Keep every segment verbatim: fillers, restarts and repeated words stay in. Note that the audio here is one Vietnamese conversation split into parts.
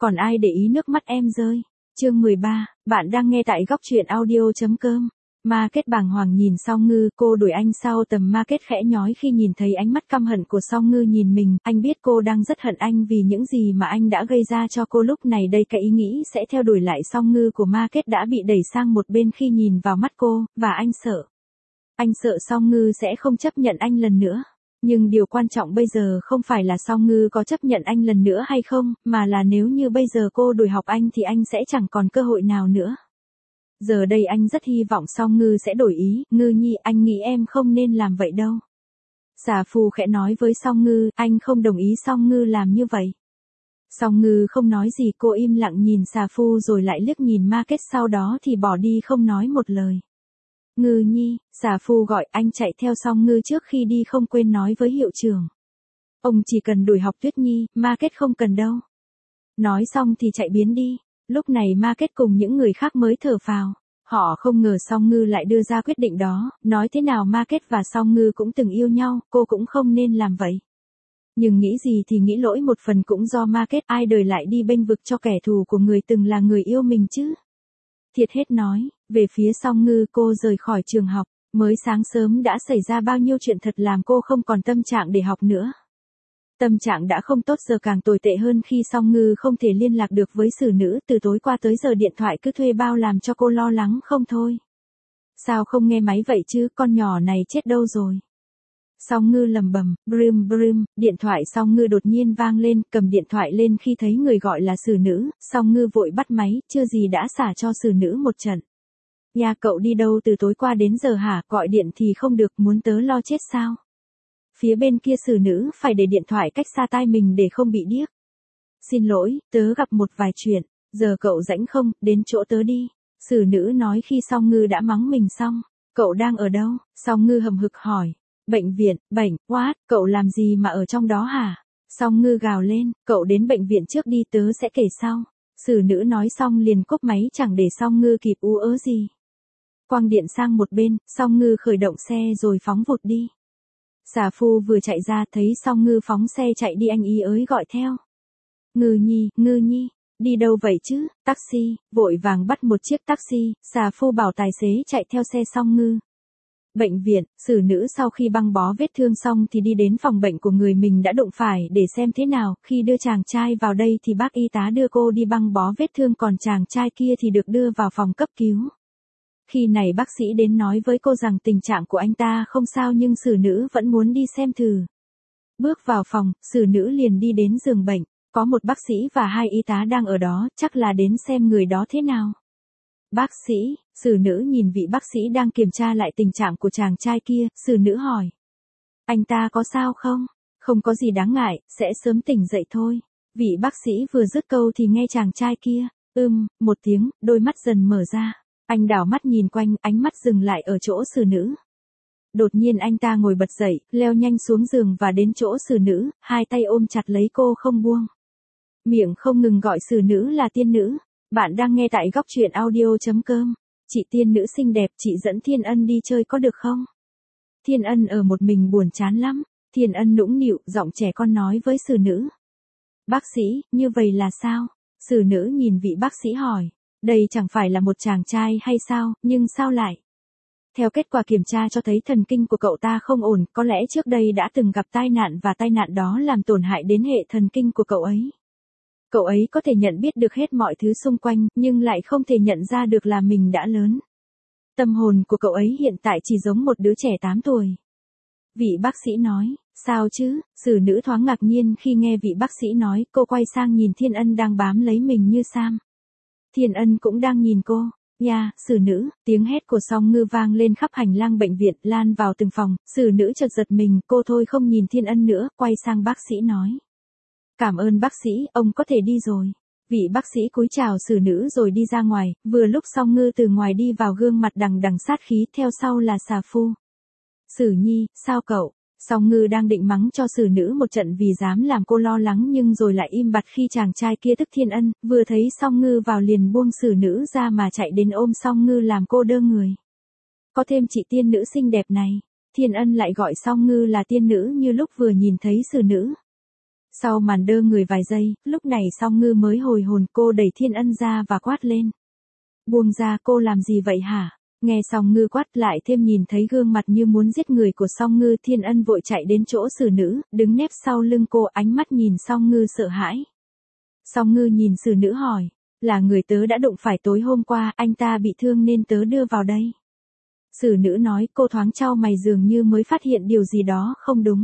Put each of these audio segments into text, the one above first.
Còn ai để ý nước mắt em rơi. Chương mười ba, bạn đang nghe tại góc truyện audio.com. Market bàng hoàng nhìn Song Ngư, cô đuổi anh sau tầm Market khẽ nhói khi nhìn thấy ánh mắt căm hận của Song Ngư nhìn mình, anh biết cô đang rất hận anh vì những gì mà anh đã gây ra cho cô. Lúc này đây cái ý nghĩ sẽ theo đuổi lại Song Ngư của Market đã bị đẩy sang một bên khi nhìn vào mắt cô, và anh sợ. Anh sợ Song Ngư sẽ không chấp nhận anh lần nữa. Nhưng điều quan trọng bây giờ không phải là Song Ngư có chấp nhận anh lần nữa hay không, mà là nếu như bây giờ cô đuổi học anh thì anh sẽ chẳng còn cơ hội nào nữa. Giờ đây anh rất hy vọng Song Ngư sẽ đổi ý. Ngư Nhi, anh nghĩ em không nên làm vậy đâu. Xà Phu khẽ nói với Song Ngư, anh không đồng ý Song Ngư làm như vậy. Song Ngư không nói gì, cô im lặng nhìn Xà Phu rồi lại liếc nhìn Market, sau đó thì bỏ đi không nói một lời. Ngư Nhi, Xà Phu gọi, anh chạy theo Song Ngư trước khi đi không quên nói với hiệu trưởng. Ông chỉ cần đuổi học Tuyết Nhi, Market không cần đâu. Nói xong thì chạy biến đi. Lúc này Market cùng những người khác mới thở phào. Họ không ngờ Song Ngư lại đưa ra quyết định đó. Nói thế nào Market và Song Ngư cũng từng yêu nhau, cô cũng không nên làm vậy. Nhưng nghĩ gì thì nghĩ, lỗi một phần cũng do Market, ai đời lại đi bênh vực cho kẻ thù của người từng là người yêu mình chứ. Thiệt hết nói, về phía Song Ngư, cô rời khỏi trường học, mới sáng sớm đã xảy ra bao nhiêu chuyện thật làm cô không còn tâm trạng để học nữa. Tâm trạng đã không tốt, giờ càng tồi tệ hơn khi Song Ngư không thể liên lạc được với xử nữ, từ tối qua tới giờ điện thoại cứ thuê bao làm cho cô lo lắng không thôi. Sao không nghe máy vậy chứ, con nhỏ này chết đâu rồi. Song Ngư lầm bầm, brum brum, điện thoại Song Ngư đột nhiên vang lên, cầm điện thoại lên khi thấy người gọi là xử nữ, Song Ngư vội bắt máy, chưa gì đã xả cho xử nữ một trận. Nhà cậu đi đâu từ tối qua đến giờ hả, gọi điện thì không được, muốn tớ lo chết sao? Phía bên kia xử nữ phải để điện thoại cách xa tai mình để không bị điếc. Xin lỗi, tớ gặp một vài chuyện, giờ cậu rảnh không, đến chỗ tớ đi. Xử nữ nói khi Song Ngư đã mắng mình xong. Cậu đang ở đâu? Song Ngư hầm hực hỏi. Bệnh viện, bệnh, what, cậu làm gì mà ở trong đó hả? Song Ngư gào lên, cậu đến bệnh viện trước đi, tớ sẽ kể sau. Xử nữ nói xong liền cúp máy, chẳng để Song Ngư kịp ú ớ gì. Quăng điện sang một bên, Song Ngư khởi động xe rồi phóng vụt đi. Xà Phu vừa chạy ra thấy Song Ngư phóng xe chạy đi, anh ý ới gọi theo. Ngư Nhi, Ngư Nhi, đi đâu vậy chứ? Taxi, vội vàng bắt một chiếc taxi, Xà Phu bảo tài xế chạy theo xe Song Ngư. Bệnh viện, xử nữ sau khi băng bó vết thương xong thì đi đến phòng bệnh của người mình đã đụng phải để xem thế nào. Khi đưa chàng trai vào đây thì bác y tá đưa cô đi băng bó vết thương, còn chàng trai kia thì được đưa vào phòng cấp cứu. Khi này bác sĩ đến nói với cô rằng tình trạng của anh ta không sao, nhưng xử nữ vẫn muốn đi xem thử. Bước vào phòng, xử nữ liền đi đến giường bệnh, có một bác sĩ và hai y tá đang ở đó, chắc là đến xem người đó thế nào. Bác sĩ, xử nữ nhìn vị bác sĩ đang kiểm tra lại tình trạng của chàng trai kia, xử nữ hỏi. Anh ta có sao không? Không có gì đáng ngại, sẽ sớm tỉnh dậy thôi. Vị bác sĩ vừa dứt câu thì nghe chàng trai kia, ưm, một tiếng, đôi mắt dần mở ra. Anh đảo mắt nhìn quanh, ánh mắt dừng lại ở chỗ xử nữ. Đột nhiên anh ta ngồi bật dậy, leo nhanh xuống giường và đến chỗ xử nữ, hai tay ôm chặt lấy cô không buông. Miệng không ngừng gọi xử nữ là tiên nữ. Bạn đang nghe tại góc truyện audio.com. Chị tiên nữ xinh đẹp, chị dẫn Thiên Ân đi chơi có được không? Thiên Ân ở một mình buồn chán lắm. Thiên Ân nũng nịu, giọng trẻ con nói với xử nữ. Bác sĩ, như vậy là sao? Xử nữ nhìn vị bác sĩ hỏi. Đây chẳng phải là một chàng trai hay sao, nhưng sao lại? Theo kết quả kiểm tra cho thấy thần kinh của cậu ta không ổn, có lẽ trước đây đã từng gặp tai nạn và tai nạn đó làm tổn hại đến hệ thần kinh của cậu ấy. Cậu ấy có thể nhận biết được hết mọi thứ xung quanh, nhưng lại không thể nhận ra được là mình đã lớn. Tâm hồn của cậu ấy hiện tại chỉ giống một đứa trẻ tám tuổi. Vị bác sĩ nói, sao chứ? Xử nữ thoáng ngạc nhiên khi nghe vị bác sĩ nói, cô quay sang nhìn Thiên Ân đang bám lấy mình như Sam. Thiên Ân cũng đang nhìn cô. Nha, yeah, xử nữ, tiếng hét của Song Ngư vang lên khắp hành lang bệnh viện, lan vào từng phòng, xử nữ chợt giật mình, cô thôi không nhìn Thiên Ân nữa, quay sang bác sĩ nói. Cảm ơn bác sĩ, ông có thể đi rồi. Vị bác sĩ cúi chào xử nữ rồi đi ra ngoài, vừa lúc Song Ngư từ ngoài đi vào, gương mặt đằng đằng sát khí, theo sau là Xà Phu. Xử Nhi, sao cậu? Song Ngư đang định mắng cho xử nữ một trận vì dám làm cô lo lắng, nhưng rồi lại im bặt khi chàng trai kia tức Thiên Ân, vừa thấy Song Ngư vào liền buông xử nữ ra mà chạy đến ôm Song Ngư làm cô đơ người. Có thêm chị tiên nữ xinh đẹp này. Thiên Ân lại gọi Song Ngư là tiên nữ như lúc vừa nhìn thấy xử nữ. Sau màn đơ người vài giây, lúc này Song Ngư mới hồi hồn, cô đẩy Thiên Ân ra và quát lên. Buông ra, cô làm gì vậy hả? Nghe Song Ngư quát lại thêm nhìn thấy gương mặt như muốn giết người của Song Ngư, Thiên Ân vội chạy đến chỗ xử nữ, đứng nép sau lưng cô, ánh mắt nhìn Song Ngư sợ hãi. Song Ngư nhìn xử nữ hỏi, là người tớ đã đụng phải tối hôm qua, anh ta bị thương nên tớ đưa vào đây. Xử nữ nói, cô thoáng chau mày dường như mới phát hiện điều gì đó không đúng.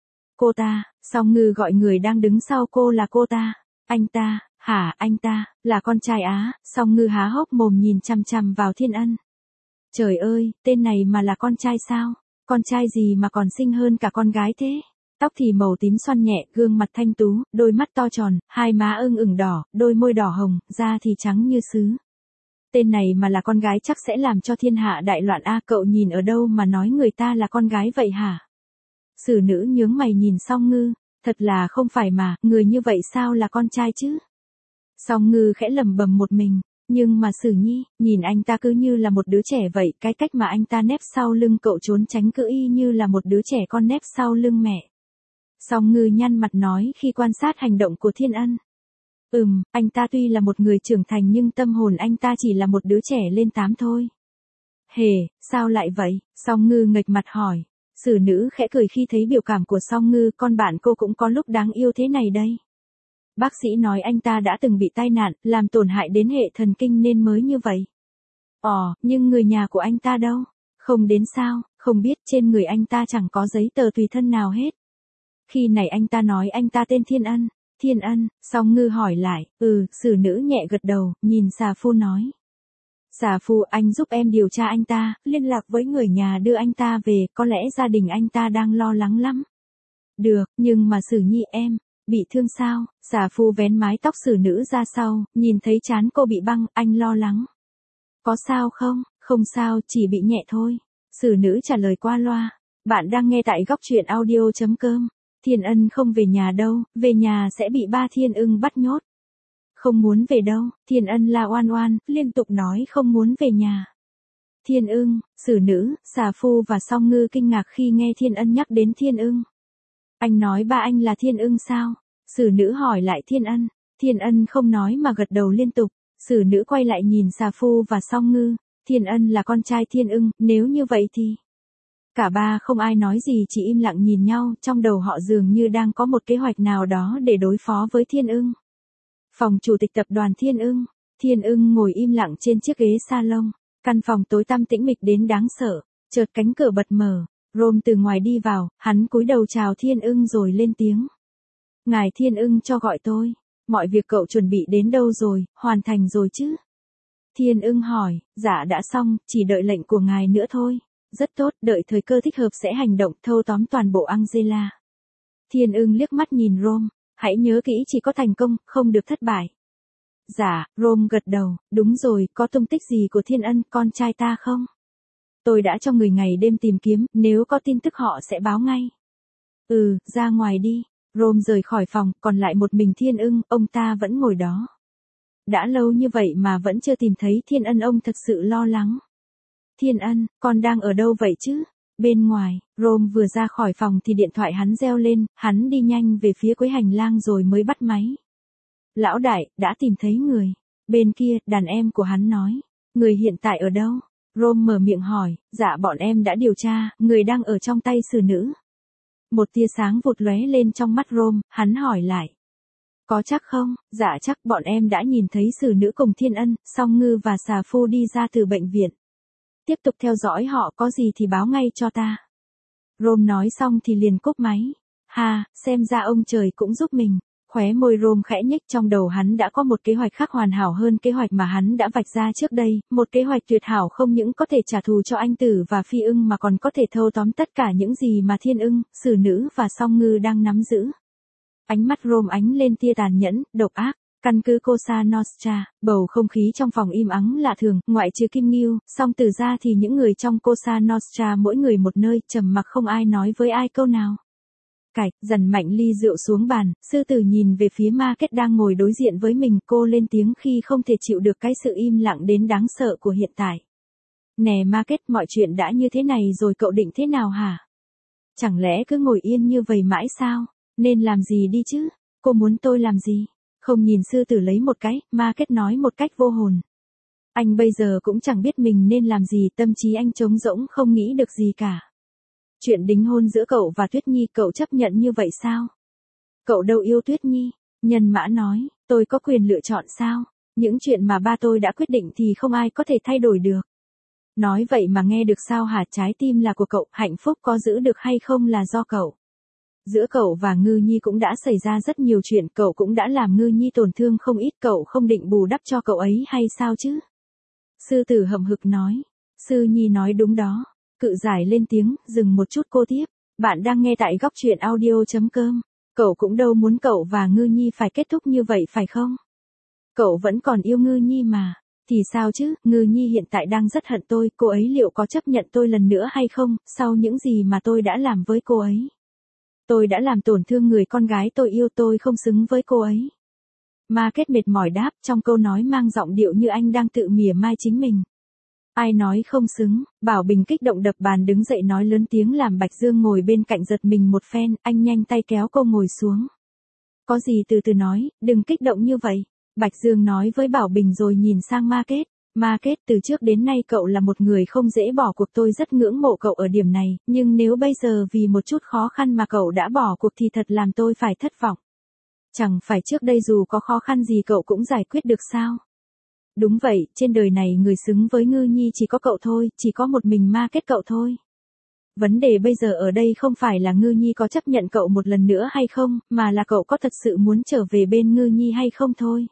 Cô ta, Song Ngư gọi người đang đứng sau cô là cô ta. Anh ta, hả, anh ta, là con trai á? Song Ngư há hốc mồm nhìn chằm chằm vào Thiên Ân. Trời ơi, tên này mà là con trai sao? Con trai gì mà còn xinh hơn cả con gái thế? Tóc thì màu tím xoăn nhẹ, gương mặt thanh tú, đôi mắt to tròn, hai má ưng ửng đỏ, đôi môi đỏ hồng, da thì trắng như sứ. Tên này mà là con gái chắc sẽ làm cho thiên hạ đại loạn a, cậu nhìn ở đâu mà nói người ta là con gái vậy hả? Xử nữ nhướng mày nhìn Song Ngư, thật là không phải mà, người như vậy sao là con trai chứ? Song Ngư khẽ lẩm bẩm một mình, nhưng mà Sử Nhi, nhìn anh ta cứ như là một đứa trẻ vậy, cái cách mà anh ta nép sau lưng cậu trốn tránh cứ y như là một đứa trẻ con nép sau lưng mẹ. Song Ngư nhăn mặt nói khi quan sát hành động của Thiên Ân. Ừm, anh ta tuy là một người trưởng thành nhưng tâm hồn anh ta chỉ là một đứa trẻ lên tám thôi. Hề, sao lại vậy? Song Ngư nghệch mặt hỏi. Xử nữ khẽ cười khi thấy biểu cảm của Song Ngư, con bạn cô cũng có lúc đáng yêu thế này đây. Bác sĩ nói anh ta đã từng bị tai nạn, làm tổn hại đến hệ thần kinh nên mới như vậy. Ồ, nhưng người nhà của anh ta đâu? Không đến sao, không biết, trên người anh ta chẳng có giấy tờ tùy thân nào hết. Khi này anh ta nói anh ta tên Thiên Ân. Thiên Ân, Song Ngư hỏi lại, ừ, xử nữ nhẹ gật đầu, nhìn Xà Phu nói. Xà Phu, anh giúp em điều tra anh ta, liên lạc với người nhà đưa anh ta về, có lẽ gia đình anh ta đang lo lắng lắm. Được, nhưng mà Sử Nhi em, bị thương sao? Xà Phu vén mái tóc xử nữ ra sau, nhìn thấy trán cô bị băng, anh lo lắng. Có sao không? Không sao, chỉ bị nhẹ thôi. Xử nữ trả lời qua loa. Bạn đang nghe tại góc truyện audio chấm com. Thiên Ân không về nhà đâu, về nhà sẽ bị ba Thiên Ưng bắt nhốt. Không muốn về đâu, Thiên Ân la oan oan, liên tục nói không muốn về nhà. Thiên Ưng, xử nữ, Xà Phu và Song Ngư kinh ngạc khi nghe Thiên Ân nhắc đến Thiên Ưng. Anh nói ba anh là Thiên Ưng sao? Xử nữ hỏi lại Thiên Ân. Thiên Ân không nói mà gật đầu liên tục. Xử nữ quay lại nhìn Xà Phu và Song Ngư. Thiên Ân là con trai Thiên Ưng, nếu như vậy thì... Cả ba không ai nói gì, chỉ im lặng nhìn nhau, trong đầu họ dường như đang có một kế hoạch nào đó để đối phó với Thiên Ưng. Phòng chủ tịch tập đoàn Thiên Ưng. Thiên Ưng ngồi im lặng trên chiếc ghế salon. Căn phòng tối tăm tĩnh mịch đến đáng sợ. Chợt cánh cửa bật mở. Rome từ ngoài đi vào, hắn cúi đầu chào Thiên Ưng rồi lên tiếng. Ngài Thiên Ưng cho gọi tôi. Mọi việc cậu chuẩn bị đến đâu rồi, hoàn thành rồi chứ? Thiên Ưng hỏi, dạ đã xong, chỉ đợi lệnh của ngài nữa thôi. Rất tốt, đợi thời cơ thích hợp sẽ hành động, thâu tóm toàn bộ Angela. Thiên Ưng liếc mắt nhìn Rome, hãy nhớ kỹ chỉ có thành công, không được thất bại. Dạ, Rome gật đầu, đúng rồi, có tung tích gì của Thiên Ân, con trai ta không? Tôi đã cho người ngày đêm tìm kiếm, nếu có tin tức họ sẽ báo ngay. Ừ, ra ngoài đi. Rome rời khỏi phòng, còn lại một mình Thiên Ưng, ông ta vẫn ngồi đó. Đã lâu như vậy mà vẫn chưa tìm thấy Thiên Ân, ông thật sự lo lắng. Thiên Ân, con đang ở đâu vậy chứ? Bên ngoài, Rome vừa ra khỏi phòng thì điện thoại hắn reo lên, hắn đi nhanh về phía cuối hành lang rồi mới bắt máy. Lão đại, đã tìm thấy người. Bên kia, đàn em của hắn nói. Người hiện tại ở đâu? Rome mở miệng hỏi, dạ bọn em đã điều tra, người đang ở trong tay xử nữ. Một tia sáng vụt lóe lên trong mắt Rome, hắn hỏi lại. Có chắc không? Dạ chắc, bọn em đã nhìn thấy xử nữ cùng Thiên Ân, Song Ngư và Xà Phu đi ra từ bệnh viện. Tiếp tục theo dõi họ, có gì thì báo ngay cho ta. Rome nói xong thì liền cúp máy. Ha, xem ra ông trời cũng giúp mình. Khóe môi Rome khẽ nhếch, trong đầu hắn đã có một kế hoạch khác hoàn hảo hơn kế hoạch mà hắn đã vạch ra trước đây, một kế hoạch tuyệt hảo không những có thể trả thù cho anh Tử và Phi Ưng mà còn có thể thâu tóm tất cả những gì mà Thiên Ưng, xử nữ và Song Ngư đang nắm giữ. Ánh mắt Rome ánh lên tia tàn nhẫn, độc ác. Căn cứ Cosa Nostra, bầu không khí trong phòng im ắng lạ thường, ngoại trừ Kim Ngưu, song từ ra thì những người trong Cosa Nostra mỗi người một nơi, trầm mặc không ai nói với ai câu nào. Cạch, dần mạnh ly rượu xuống bàn, sư tử nhìn về phía Market đang ngồi đối diện với mình, cô lên tiếng khi không thể chịu được cái sự im lặng đến đáng sợ của hiện tại. Nè Market, mọi chuyện đã như thế này rồi cậu định thế nào hả? Chẳng lẽ cứ ngồi yên như vậy mãi sao? Nên làm gì đi chứ? Cô muốn tôi làm gì? Không nhìn sư tử lấy một cái, ma kết nói một cách vô hồn. Anh bây giờ cũng chẳng biết mình nên làm gì, tâm trí anh trống rỗng không nghĩ được gì cả. Chuyện đính hôn giữa cậu và Tuyết Nhi cậu chấp nhận như vậy sao? Cậu đâu yêu Tuyết Nhi. Nhân Mã nói, tôi có quyền lựa chọn sao? Những chuyện mà ba tôi đã quyết định thì không ai có thể thay đổi được. Nói vậy mà nghe được sao hả? Trái tim là của cậu, hạnh phúc có giữ được hay không là do cậu. Giữa cậu và Ngư Nhi cũng đã xảy ra rất nhiều chuyện, cậu cũng đã làm Ngư Nhi tổn thương không ít, cậu không định bù đắp cho cậu ấy hay sao chứ? Sư tử hậm hực nói. Sư Nhi nói đúng đó. Cự giải lên tiếng, dừng một chút cô tiếp. Bạn đang nghe tại góc truyện audio.com. Cậu cũng đâu muốn cậu và Ngư Nhi phải kết thúc như vậy phải không? Cậu vẫn còn yêu Ngư Nhi mà. Thì sao chứ, Ngư Nhi hiện tại đang rất hận tôi, cô ấy liệu có chấp nhận tôi lần nữa hay không, sau những gì mà tôi đã làm với cô ấy? Tôi đã làm tổn thương người con gái tôi yêu, tôi không xứng với cô ấy. Ma Kết mệt mỏi đáp, trong câu nói mang giọng điệu như anh đang tự mỉa mai chính mình. Ai nói không xứng? Bảo Bình kích động đập bàn đứng dậy nói lớn tiếng làm Bạch Dương ngồi bên cạnh giật mình một phen, anh nhanh tay kéo cô ngồi xuống. Có gì từ từ nói, đừng kích động như vậy. Bạch Dương nói với Bảo Bình rồi nhìn sang Ma Kết. Ma Kết, từ trước đến nay cậu là một người không dễ bỏ cuộc, tôi rất ngưỡng mộ cậu ở điểm này, nhưng nếu bây giờ vì một chút khó khăn mà cậu đã bỏ cuộc thì thật làm tôi phải thất vọng. Chẳng phải trước đây dù có khó khăn gì cậu cũng giải quyết được sao? Đúng vậy, trên đời này người xứng với Ngư Nhi chỉ có cậu thôi, chỉ có một mình Ma Kết cậu thôi. Vấn đề bây giờ ở đây không phải là Ngư Nhi có chấp nhận cậu một lần nữa hay không, mà là cậu có thật sự muốn trở về bên Ngư Nhi hay không thôi.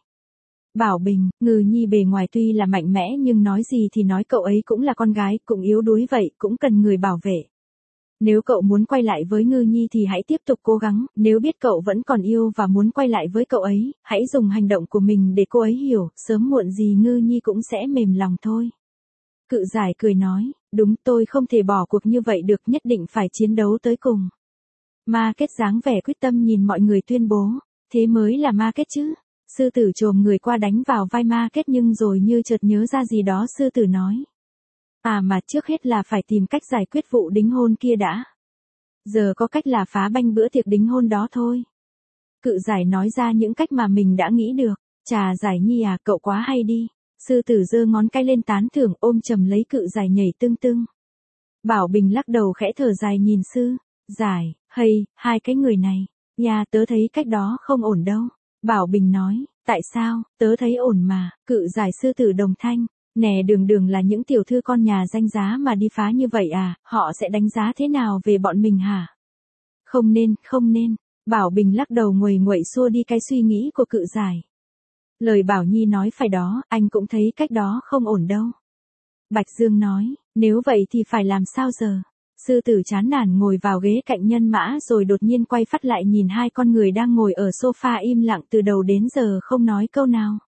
Bảo Bình, Ngư Nhi bề ngoài tuy là mạnh mẽ nhưng nói gì thì nói cậu ấy cũng là con gái, cũng yếu đuối vậy, cũng cần người bảo vệ. Nếu cậu muốn quay lại với Ngư Nhi thì hãy tiếp tục cố gắng, nếu biết cậu vẫn còn yêu và muốn quay lại với cậu ấy, hãy dùng hành động của mình để cô ấy hiểu, sớm muộn gì Ngư Nhi cũng sẽ mềm lòng thôi. Cự giải cười nói, đúng, tôi không thể bỏ cuộc như vậy được, nhất định phải chiến đấu tới cùng. Ma Kết dáng vẻ quyết tâm nhìn mọi người tuyên bố, thế mới là Ma Kết chứ. Sư tử chồm người qua đánh vào vai Ma Kết nhưng rồi như chợt nhớ ra gì đó sư tử nói. À mà trước hết là phải tìm cách giải quyết vụ đính hôn kia đã. Giờ có cách là phá banh bữa tiệc đính hôn đó thôi. Cự giải nói ra những cách mà mình đã nghĩ được. Chà Giải Nhi à, cậu quá hay đi. Sư tử giơ ngón cái lên tán thưởng, ôm chầm lấy cự giải nhảy tưng tưng. Bảo Bình lắc đầu khẽ thở dài nhìn sư Giải, hay, hai cái người này. Nhà tớ thấy cách đó không ổn đâu. Bảo Bình nói, tại sao, tớ thấy ổn mà. Cự giải sư tử đồng thanh. Nè đường đường là những tiểu thư con nhà danh giá mà đi phá như vậy à, họ sẽ đánh giá thế nào về bọn mình hả? Không nên, không nên. Bảo Bình lắc đầu nguầy nguậy xua đi cái suy nghĩ của cự giải. Lời Bảo Nhi nói phải đó, anh cũng thấy cách đó không ổn đâu. Bạch Dương nói, nếu vậy thì phải làm sao giờ? Sư tử chán nản ngồi vào ghế cạnh Nhân Mã rồi đột nhiên quay phắt lại nhìn hai con người đang ngồi ở sofa im lặng từ đầu đến giờ không nói câu nào.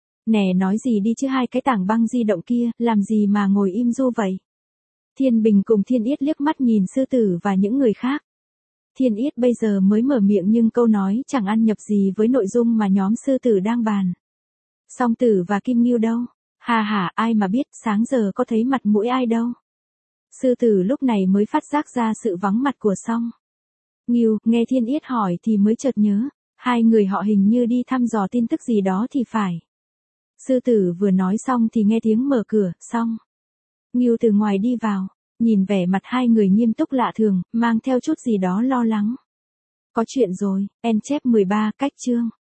Nè nói gì đi chứ, hai cái tảng băng di động kia, làm gì mà ngồi im ru vậy? Thiên Bình cùng Thiên Yết liếc mắt nhìn sư tử và những người khác. Thiên Yết bây giờ mới mở miệng nhưng câu nói chẳng ăn nhập gì với nội dung mà nhóm sư tử đang bàn. Song Tử và Kim Ngưu đâu? Hà hả, ai mà biết, sáng giờ có thấy mặt mũi ai đâu. Sư tử lúc này mới phát giác ra sự vắng mặt của Song Ngưu, nghe Thiên Yết hỏi thì mới chợt nhớ, hai người họ hình như đi thăm dò tin tức gì đó thì phải. Sư tử vừa nói xong thì nghe tiếng mở cửa, Song Ngưu từ ngoài đi vào, nhìn vẻ mặt hai người nghiêm túc lạ thường, mang theo chút gì đó lo lắng. Có chuyện rồi, en chép mười ba cách chương.